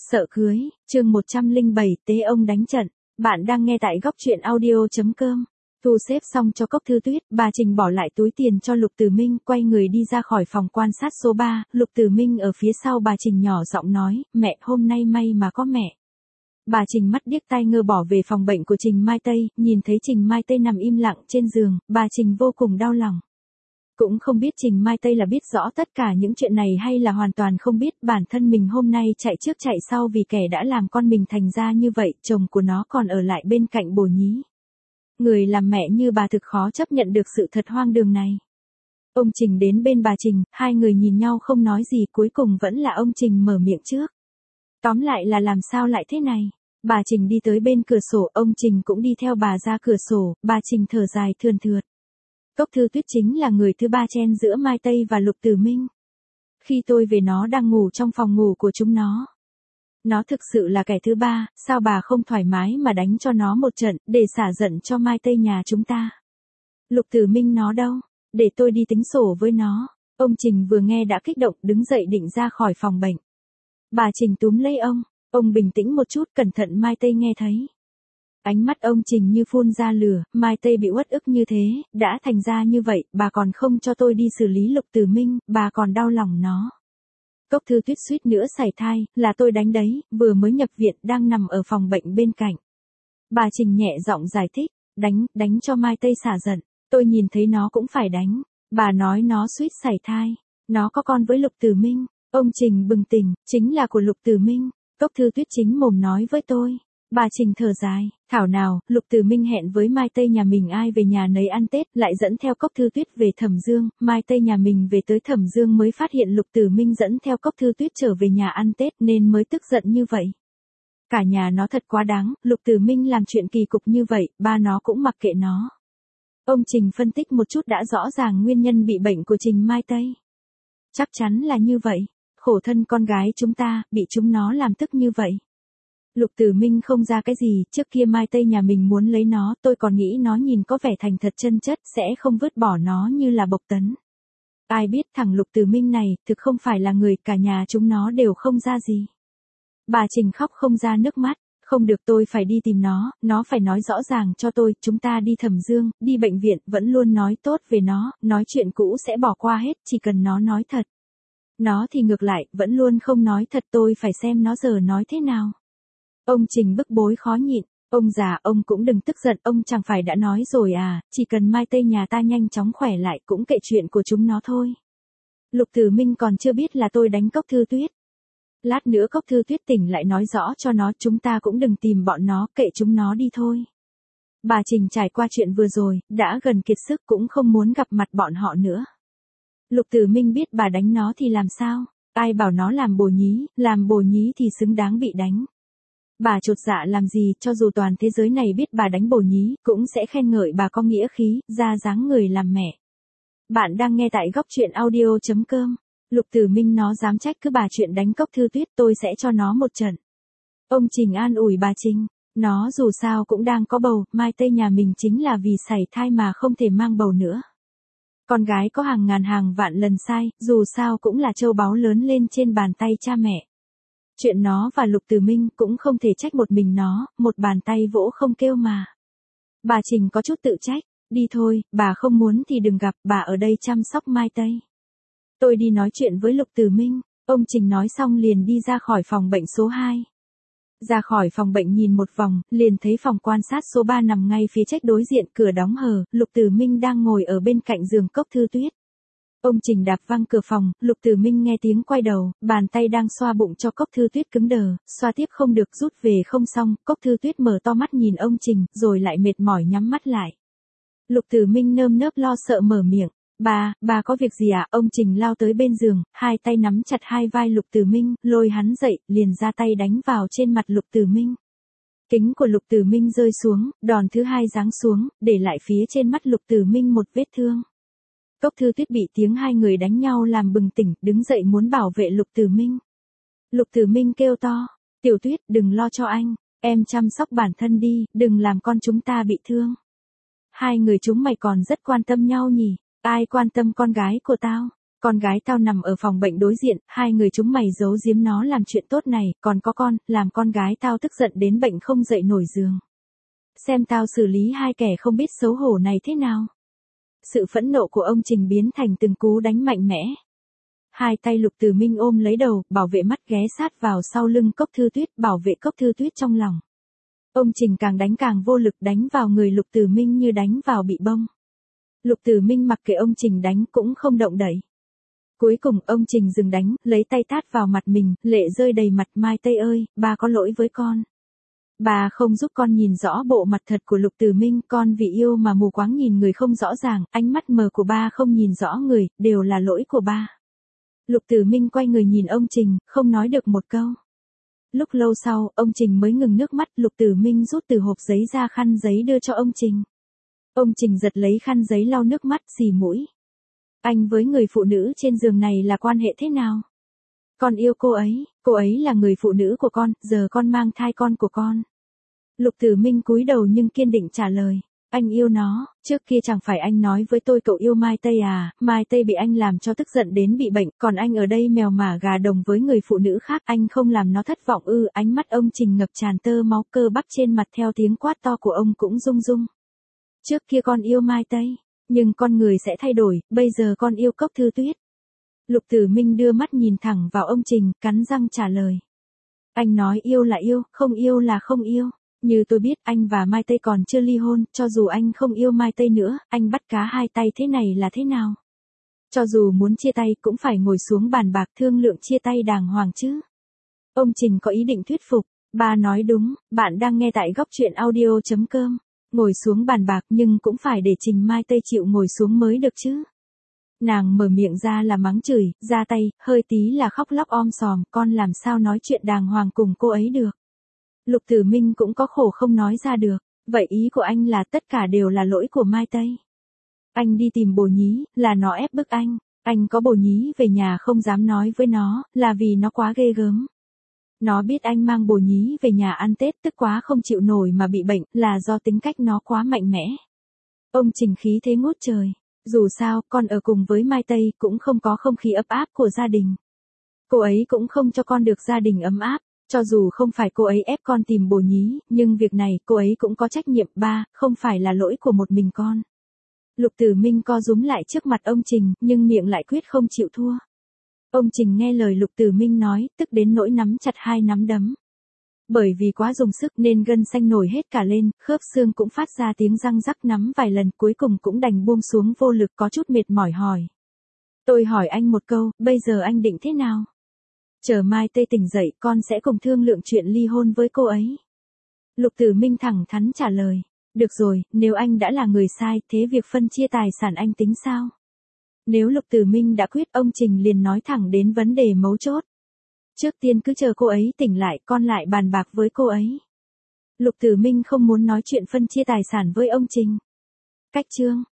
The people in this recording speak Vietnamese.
Sợ cưới, chương 107, tế ông đánh trận. Bạn đang nghe tại góc truyện audio.com. Thu xếp xong cho Cốc Thư Tuyết, bà Trình bỏ lại túi tiền cho Lục Tử Minh, quay người đi ra khỏi phòng quan sát số 3, Lục Tử Minh ở phía sau bà Trình nhỏ giọng nói, mẹ, hôm nay may mà có mẹ. Bà Trình mắt điếc tai ngơ bỏ về phòng bệnh của Trình Mai Tây, nhìn thấy Trình Mai Tây nằm im lặng trên giường, bà Trình vô cùng đau lòng. Cũng không biết Trình Mai Tây là biết rõ tất cả những chuyện này hay là hoàn toàn không biết bản thân mình hôm nay chạy trước chạy sau vì kẻ đã làm con mình thành ra như vậy, chồng của nó còn ở lại bên cạnh Bồ Nhí. Người làm mẹ như bà thực khó chấp nhận được sự thật hoang đường này. Ông Trình đến bên bà Trình, hai người nhìn nhau không nói gì, cuối cùng vẫn là ông Trình mở miệng trước. Tóm lại là làm sao lại thế này? Bà Trình đi tới bên cửa sổ, ông Trình cũng đi theo bà ra cửa sổ, bà Trình thở dài thườn thượt. Cốc Thư Tuyết chính là người thứ ba chen giữa Mai Tây và Lục Tử Minh. Khi tôi về nó đang ngủ trong phòng ngủ của chúng nó. Nó thực sự là kẻ thứ ba, sao bà không thoải mái mà đánh cho nó một trận, để xả giận cho Mai Tây nhà chúng ta. Lục Tử Minh nó đâu? Để tôi đi tính sổ với nó. Ông Trình vừa nghe đã kích động, đứng dậy định ra khỏi phòng bệnh. Bà Trình túm lấy ông bình tĩnh một chút, cẩn thận Mai Tây nghe thấy. Ánh mắt ông Trình như phun ra lửa, Mai Tây bị uất ức như thế, đã thành ra như vậy, bà còn không cho tôi đi xử lý Lục Tử Minh, bà còn đau lòng nó. Cốc Thư Tuyết suýt nữa sảy thai, là tôi đánh đấy, vừa mới nhập viện, đang nằm ở phòng bệnh bên cạnh. Bà Trình nhẹ giọng giải thích, đánh cho Mai Tây xả giận, tôi nhìn thấy nó cũng phải đánh. Bà nói nó suýt sảy thai, nó có con với Lục Tử Minh. Ông Trình bừng tỉnh, chính là của Lục Tử Minh. Cốc Thư Tuyết chính mồm nói với tôi. Bà Trình thở dài, thảo nào, Lục Tử Minh hẹn với Mai Tây nhà mình ai về nhà nấy ăn Tết, lại dẫn theo Cốc Thư Tuyết về Thẩm Dương, Mai Tây nhà mình về tới Thẩm Dương mới phát hiện Lục Tử Minh dẫn theo Cốc Thư Tuyết trở về nhà ăn Tết nên mới tức giận như vậy. Cả nhà nó thật quá đáng, Lục Tử Minh làm chuyện kỳ cục như vậy, ba nó cũng mặc kệ nó. Ông Trình phân tích một chút đã rõ ràng nguyên nhân bị bệnh của Trình Mai Tây. Chắc chắn là như vậy, khổ thân con gái chúng ta, bị chúng nó làm tức như vậy. Lục Tử Minh không ra cái gì, trước kia Mai Tây nhà mình muốn lấy nó, tôi còn nghĩ nó nhìn có vẻ thành thật chân chất, sẽ không vứt bỏ nó như là bộc tấn. Ai biết thằng Lục Tử Minh này, thực không phải là người, cả nhà chúng nó đều không ra gì. Bà Trình khóc không ra nước mắt, không được, tôi phải đi tìm nó phải nói rõ ràng cho tôi, chúng ta đi Thẩm Dương, đi bệnh viện, vẫn luôn nói tốt về nó, nói chuyện cũ sẽ bỏ qua hết, chỉ cần nó nói thật. Nó thì ngược lại, vẫn luôn không nói thật, tôi phải xem nó giờ nói thế nào. Ông Trình bức bối khó nhịn, ông già, ông cũng đừng tức giận, ông chẳng phải đã nói rồi à, chỉ cần Mai Tây nhà ta nhanh chóng khỏe lại cũng kệ chuyện của chúng nó thôi. Lục Tử Minh còn chưa biết là tôi đánh Cốc Thư Tuyết. Lát nữa Cốc Thư Tuyết tỉnh lại nói rõ cho nó, chúng ta cũng đừng tìm bọn nó, kệ chúng nó đi thôi. Bà Trình trải qua chuyện vừa rồi, đã gần kiệt sức cũng không muốn gặp mặt bọn họ nữa. Lục Tử Minh biết bà đánh nó thì làm sao, ai bảo nó làm bồ nhí thì xứng đáng bị đánh. Bà chột dạ làm gì, cho dù toàn thế giới này biết bà đánh Bồ Nhí, cũng sẽ khen ngợi bà có nghĩa khí, ra dáng người làm mẹ. Bạn đang nghe tại góc truyện audio.com. Lục Tử Minh nó dám trách cứ bà chuyện đánh Cốc Thư Tuyết, tôi sẽ cho nó một trận. Ông Trình an ủi bà Trình, nó dù sao cũng đang có bầu, Mai Tây nhà mình chính là vì sảy thai mà không thể mang bầu nữa. Con gái có hàng ngàn hàng vạn lần sai, dù sao cũng là châu báu lớn lên trên bàn tay cha mẹ. Chuyện nó và Lục Tử Minh cũng không thể trách một mình nó, một bàn tay vỗ không kêu mà. Bà Trình có chút tự trách, đi thôi, bà không muốn thì đừng gặp, bà ở đây chăm sóc Mai Tây. Tôi đi nói chuyện với Lục Tử Minh, ông Trình nói xong liền đi ra khỏi phòng bệnh số 2. Ra khỏi phòng bệnh nhìn một vòng, liền thấy phòng quan sát số 3 nằm ngay phía trách đối diện, cửa đóng hờ, Lục Tử Minh đang ngồi ở bên cạnh giường Cốc Thư Tuyết. Ông Trình đạp văng cửa phòng, Lục Tử Minh nghe tiếng quay đầu, bàn tay đang xoa bụng cho Cốc Thư Tuyết cứng đờ, xoa tiếp không được, rút về không xong, Cốc Thư Tuyết mở to mắt nhìn ông Trình, rồi lại mệt mỏi nhắm mắt lại. Lục Tử Minh nơm nớp lo sợ mở miệng, bà có việc gì ạ? Ông Trình lao tới bên giường, hai tay nắm chặt hai vai Lục Tử Minh, lôi hắn dậy, liền ra tay đánh vào trên mặt Lục Tử Minh. Kính của Lục Tử Minh rơi xuống, đòn thứ hai giáng xuống, để lại phía trên mắt Lục Tử Minh một vết thương. Cốc Thư Tuyết bị tiếng hai người đánh nhau làm bừng tỉnh, đứng dậy muốn bảo vệ Lục Tử Minh. Lục Tử Minh kêu to, Tiểu Tuyết, đừng lo cho anh, em chăm sóc bản thân đi, đừng làm con chúng ta bị thương. Hai người chúng mày còn rất quan tâm nhau nhỉ, ai quan tâm con gái của tao, Con gái tao nằm ở phòng bệnh đối diện, hai người chúng mày giấu giếm nó làm chuyện tốt này, còn có con, làm con gái tao tức giận đến bệnh không dậy nổi giường. Xem tao xử lý hai kẻ không biết xấu hổ này thế nào. Sự phẫn nộ của ông Trình biến thành từng cú đánh mạnh mẽ. Hai tay Lục Tử Minh ôm lấy đầu, bảo vệ mắt ghé sát vào sau lưng Cốc Thư Tuyết, bảo vệ Cốc Thư Tuyết trong lòng. Ông Trình càng đánh càng vô lực, đánh vào người Lục Tử Minh như đánh vào bị bông. Lục Tử Minh mặc kệ ông Trình đánh cũng không động đậy. Cuối cùng ông Trình dừng đánh, lấy tay tát vào mặt mình, lệ rơi đầy mặt. Mai Tây ơi, ba có lỗi với con. Bà không giúp con nhìn rõ bộ mặt thật của Lục Tử Minh, con vì yêu mà mù quáng nhìn người không rõ ràng, ánh mắt mờ của ba không nhìn rõ người, đều là lỗi của ba. Lục Tử Minh quay người nhìn ông Trình, không nói được một câu. Lúc lâu sau, ông Trình mới ngừng nước mắt, Lục Tử Minh rút từ hộp giấy ra khăn giấy đưa cho ông Trình. Ông Trình giật lấy khăn giấy lau nước mắt, xì mũi. Anh với người phụ nữ trên giường này là quan hệ thế nào? Con yêu cô ấy là người phụ nữ của con, giờ con mang thai con của con. Lục Tử Minh cúi đầu nhưng kiên định trả lời. Anh yêu nó, trước kia chẳng phải anh nói với tôi cậu yêu Mai Tây à, Mai Tây bị anh làm cho tức giận đến bị bệnh, còn anh ở đây mèo mả gà đồng với người phụ nữ khác, anh không làm nó thất vọng ư? Ánh mắt ông Trình ngập tràn tơ máu, cơ bắp trên mặt theo tiếng quát to của ông cũng rung rung. Trước kia con yêu Mai Tây, nhưng con người sẽ thay đổi, bây giờ con yêu Cốc Thư Tuyết. Lục Tử Minh đưa mắt nhìn thẳng vào ông Trình, cắn răng trả lời. Anh nói yêu là yêu, không yêu là không yêu. Như tôi biết anh và Mai Tây còn chưa ly hôn, cho dù anh không yêu Mai Tây nữa, anh bắt cá hai tay thế này là thế nào? Cho dù muốn chia tay cũng phải ngồi xuống bàn bạc thương lượng chia tay đàng hoàng chứ. Ông Trình có ý định thuyết phục, bà nói đúng, bạn đang nghe tại góc truyện audio.com. Ngồi xuống bàn bạc nhưng cũng phải để Trình Mai Tây chịu ngồi xuống mới được chứ. Nàng mở miệng ra là mắng chửi, ra tay, hơi tí là khóc lóc om sòm, con làm sao nói chuyện đàng hoàng cùng cô ấy được. Lục Tử Minh cũng có khổ không nói ra được, vậy ý của anh là tất cả đều là lỗi của Mai Tây. Anh đi tìm bồ nhí, là nó ép bức anh có bồ nhí về nhà không dám nói với nó, là vì nó quá ghê gớm. Nó biết anh mang bồ nhí về nhà ăn Tết tức quá không chịu nổi mà bị bệnh, là do tính cách nó quá mạnh mẽ. Ông Trình khí thế ngút trời, dù sao, con ở cùng với Mai Tây cũng không có không khí ấm áp của gia đình. Cô ấy cũng không cho con được gia đình ấm áp. Cho dù không phải cô ấy ép con tìm bồ nhí, nhưng việc này cô ấy cũng có trách nhiệm. Ba, không phải là lỗi của một mình con. Lục Tử Minh co rúm lại trước mặt ông Trình, nhưng miệng lại quyết không chịu thua. Ông Trình nghe lời Lục Tử Minh nói, tức đến nỗi nắm chặt hai nắm đấm. Bởi vì quá dùng sức nên gân xanh nổi hết cả lên, khớp xương cũng phát ra tiếng răng rắc, nắm vài lần cuối cùng cũng đành buông xuống vô lực, có chút mệt mỏi hỏi. Tôi hỏi anh một câu, bây giờ anh định thế nào? Chờ Mai Tây tỉnh dậy con sẽ cùng thương lượng chuyện ly hôn với cô ấy. Lục Tử Minh thẳng thắn trả lời. Được rồi, nếu anh đã là người sai, thế việc phân chia tài sản anh tính sao? Nếu Lục Tử Minh đã quyết, ông Trình liền nói thẳng đến vấn đề mấu chốt. Trước tiên cứ chờ cô ấy tỉnh lại, con lại bàn bạc với cô ấy. Lục Tử Minh không muốn nói chuyện phân chia tài sản với ông Trình. Cách chương